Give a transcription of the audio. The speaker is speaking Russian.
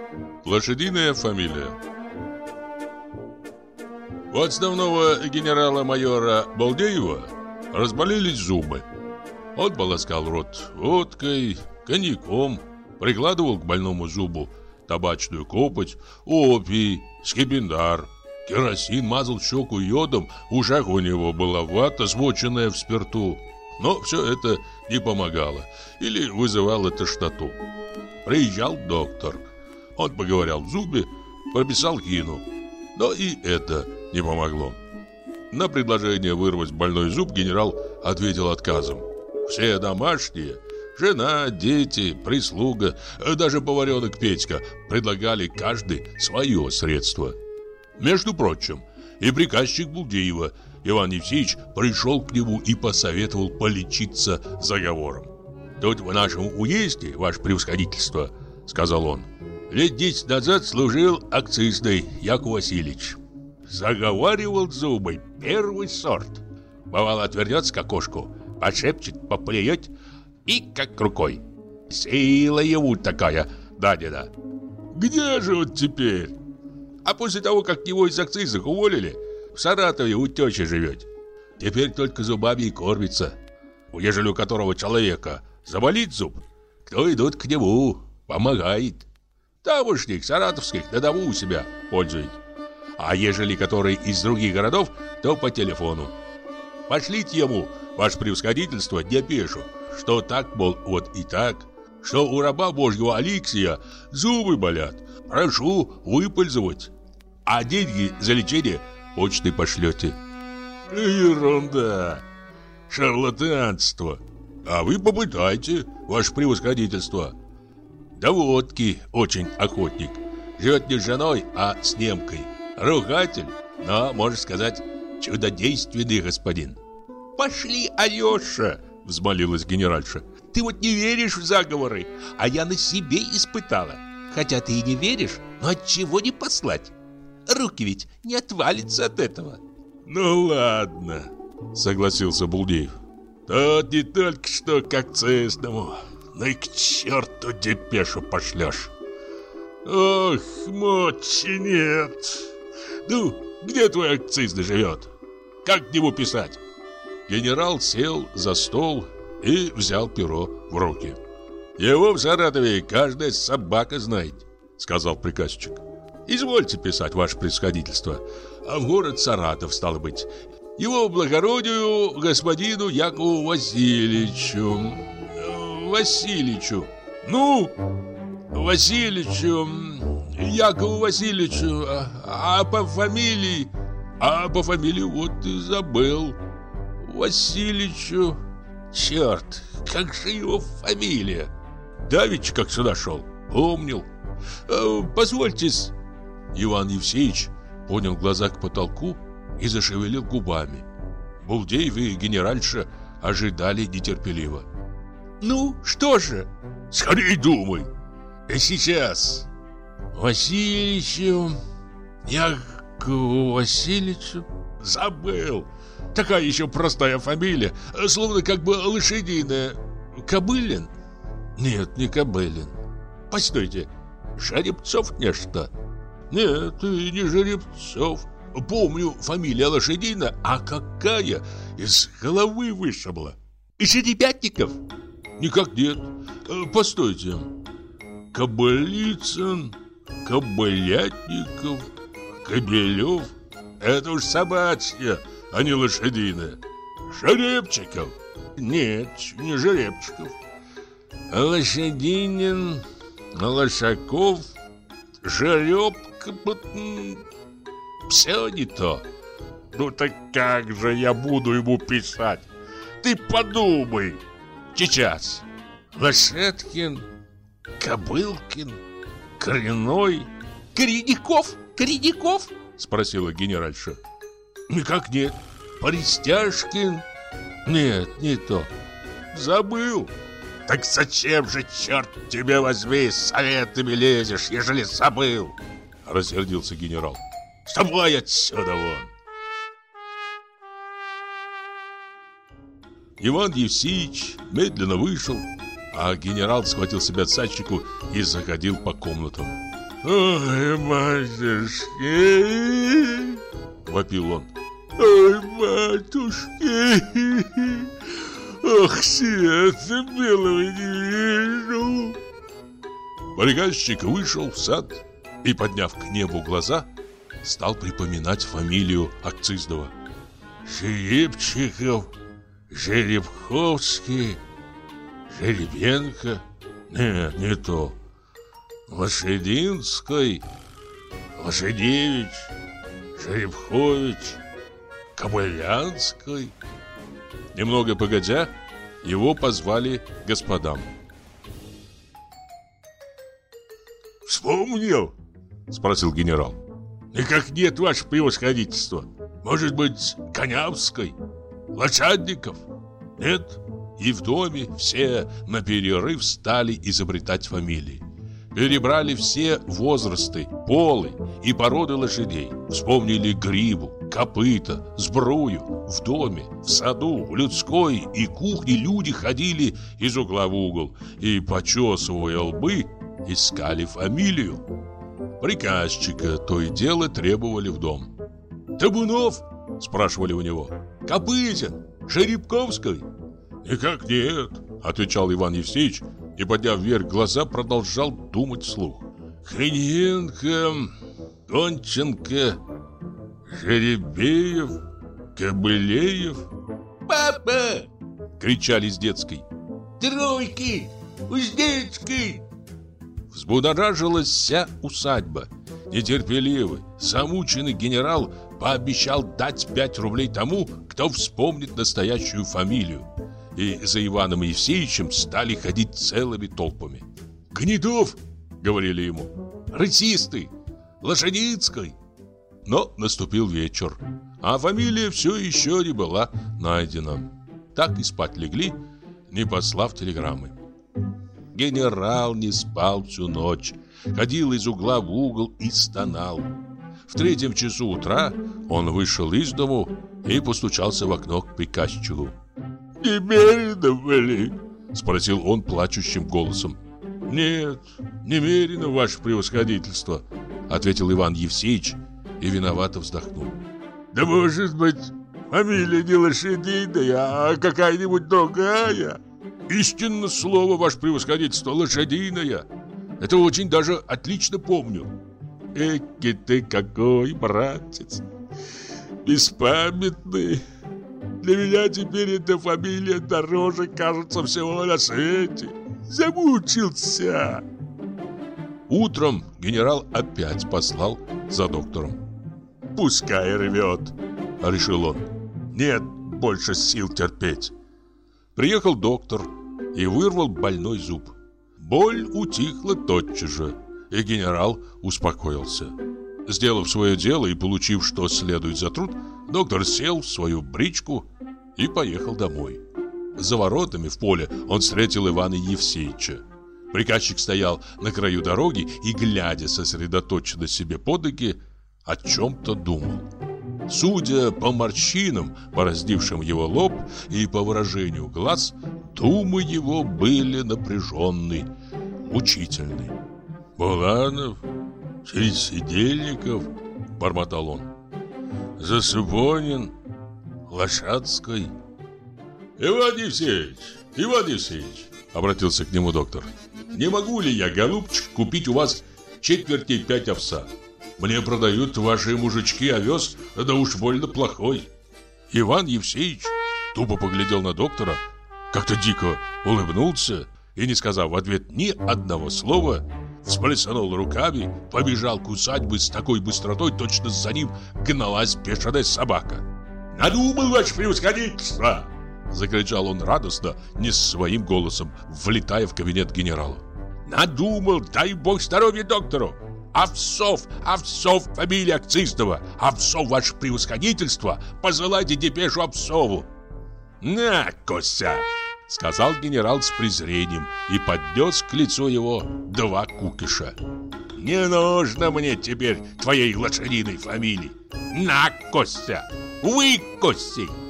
Лошадиная фамилия. У отставного генерала-майора Балдеева разболелись зубы. Он полоскал рот водкой, коньяком, прикладывал к больному зубу табачную копоть, опий, скипидар, керосин, мазал щеку йодом, в ушах у него была вата, смоченная в спирту. Но все это не помогало или вызывало тошноту. Приезжал доктор. Он поковырял в зубе, прописал хину. Но и это не помогло. На предложение вырвать больной зуб генерал ответил отказом. Все домашние, жена, дети, прислуга, даже поваренок Петька предлагали каждый свое средство. Между прочим, и приказчик Булдеева Иван Евсеевич пришел к нему и посоветовал полечиться заговором. «Тут в нашем уезде, ваше превосходительство, — сказал он, — лет 10 назад служил акцизный Яков Васильевич. Заговаривал зубы первый сорт. Бывало, отвернется к окошку, подшепчет, поплюет и как рукой. Сила ему такая дадена. Где же он теперь? А после того, как его из акцизных уволили, в Саратове у тещи живет. Теперь только зубами и кормится. Ежели у которого человека заболит зуб, кто идут к нему, помогает. Тамошних, саратовских, на дому у себя пользует. А ежели который из других городов, то по телефону. Пошлите ему, ваше превосходительство, депешу, что так, мол, вот и так, что у раба Божьего Алексия зубы болят, прошу выпользовать, а деньги за лечение почтой пошлете. Ерунда, шарлатанство. А вы попытайте, ваше превосходительство. Да водки очень охотник. Живет не с женой, а с немкой. Ругатель, но, можно сказать, чудодейственный господин. «Пошли, Алеша!» — взмолилась генеральша. «Ты вот не веришь в заговоры, а я на себе испытала. Хотя ты и не веришь, но отчего не послать? Руки ведь не отвалятся от этого». «Ну ладно», — согласился Булдеев. «Тот не только что к акцизному, но и к черту депешу пошлешь». «Ох, мочи нет! Ну, где твой акцизный живет? Как к нему писать?» Генерал сел за стол и взял перо в руки. «Его в Саратове каждая собака знает», — сказал приказчик. «Извольте писать, ваше превосходительство. А в город Саратов, стало быть. Его благородию господину Якову Васильевичу. Васильевичу. Ну, Васильевичу, Якову Васильевичу. А по фамилии... А по фамилии вот и забыл. Васильевичу. Черт, как же его фамилия? Давеча как сюда шел, помнил. Позвольте-с». Иван Евсеевич поднял глаза к потолку и зашевелил губами. Булдеев и генеральша ожидали нетерпеливо. «Ну, что же?» «Скорей думай!» «Сейчас!» «Васильевичу... Якову Васильевичу...» «Забыл! Такая еще простая фамилия, словно как бы лошадиная. Кобылин?» «Нет, не Кобылин. Постойте, Жеребцов нечто?» «Нет, и не Жеребцов. Помню, фамилия лошадина, а какая, из головы вышибла. Жеребятников?» «Никак нет. Постойте. Кобылицын, Кобылятников, Кобелев. Это уж собачья, а не лошадиная. Жеребчиков?» «Нет, не Жеребчиков. Лошадинин, Лошаков, Жеребка, все не то». «Ну так как же я буду ему писать? Ты подумай!» «Сейчас. Лошадкин, Кобылкин, Коренной, Кореняков, Кореняков?» Спросила генеральша. «Никак нет. Пристяжкин. Нет, не то. Забыл». «Так зачем же, черт тебя возьми, с советами лезешь, ежели забыл?» Рассердился генерал. «Ступай отсюда вон!» Иван Евсеевич медленно вышел, а генерал схватил себя за щеку и заходил по комнатам. Ой, матушки, вопил он. Ой, матушки, ох, света белого не вижу. Приказчик вышел в сад и, подняв к небу глаза, стал припоминать фамилию акцизного. Жеребчиков, Жеребковский, Жеребенко. Нет, не то. Лошадинский, Лошадевич, Жеребхович, Кобылянский. Немного погодя, его позвали к господам. «Вспомнил?» — спросил генерал. «Никак нет, ваше превосходительство. Может быть, Конявской, Лошадников? Нет?» И в доме все на перерыв стали изобретать фамилии. Перебрали все возрасты, полы и породы лошадей. Вспомнили гриву, копыта, сбрую. В доме, в саду, в людской и кухне люди ходили из угла в угол и, почесывая лбы, искали фамилию. Приказчика то и дело требовали в дом. «Табунов?» – спрашивали у него. «Копытин? Жеребковский?» «Никак нет», – отвечал Иван Евсеевич и, подняв вверх глаза, продолжал думать вслух. «Хрененко, Гонченко, Жеребеев, Кобылеев». «Папа!» – кричали из детской. «Тройки! Уздечки!» Взбудоражилась вся усадьба. Нетерпеливый, замученный генерал пообещал дать 5 рублей тому, кто вспомнит настоящую фамилию. И за Иваном Евсеевичем стали ходить целыми толпами. «Гнедов!» — говорили ему. «Рысистый! Лошадинский!» Но наступил вечер, а фамилия все еще не была найдена. Так и спать легли, не послав телеграммы. Генерал не спал всю ночь, ходил из угла в угол и стонал. В 3 часу утра он вышел из дому и постучался в окно к приказчику. «Немерено, блин?» — спросил он плачущим голосом. «Нет, немерено, ваше превосходительство», — ответил Иван Евсеевич и виновато вздохнул. «Да может быть, фамилия не лошадиная, а какая-нибудь другая?» «Истинно слово, ваше превосходительство, лошадиная. Это очень даже отлично помню». «Эки ты какой, братец, беспамятный. Для меня теперь эта фамилия дороже, кажется, всего на свете. Замучился». Утром генерал опять послал за доктором. «Пускай рвет», — решил он. «Нет больше сил терпеть». Приехал доктор и вырвал больной зуб. Боль утихла тотчас же, и генерал успокоился. Сделав свое дело и получив, что следует за труд, доктор сел в свою бричку и поехал домой. За воротами в поле он встретил Ивана Евсеевича. Приказчик стоял на краю дороги и, глядя сосредоточенно себе под ноги, о чем-то думал. Судя по морщинам, бороздившим его лоб, и по выражению глаз, думы его были напряженны, мучительны. «Буланов, Сидельников», — бормотал он, «Засубонин, Лошадский». «Иван Евсеевич», — обратился к нему доктор, «не могу ли я, голубчик, купить у вас 4/5 овса? Мне продают ваши мужички овес, да уж больно плохой». Иван Евсеевич тупо поглядел на доктора, как-то дико улыбнулся и, не сказав в ответ ни одного слова, всплеснул руками, побежал к усадьбе с такой быстротой, точно за ним гналась бешеная собака. «Надумал, ваше превосходительство!» — закричал он радостно, не своим голосом, влетая в кабинет генерала. «Надумал, дай бог здоровья доктору! Овсов, фамилия акцизного! Овсов, ваше превосходительство! Посылайте депешу Овсову!» «На, Костя!» — сказал генерал с презрением и поднес к лицу его 2 кукиша. «Не нужно мне теперь твоей лошадиной фамилии! На, Костя! Вы, Костя!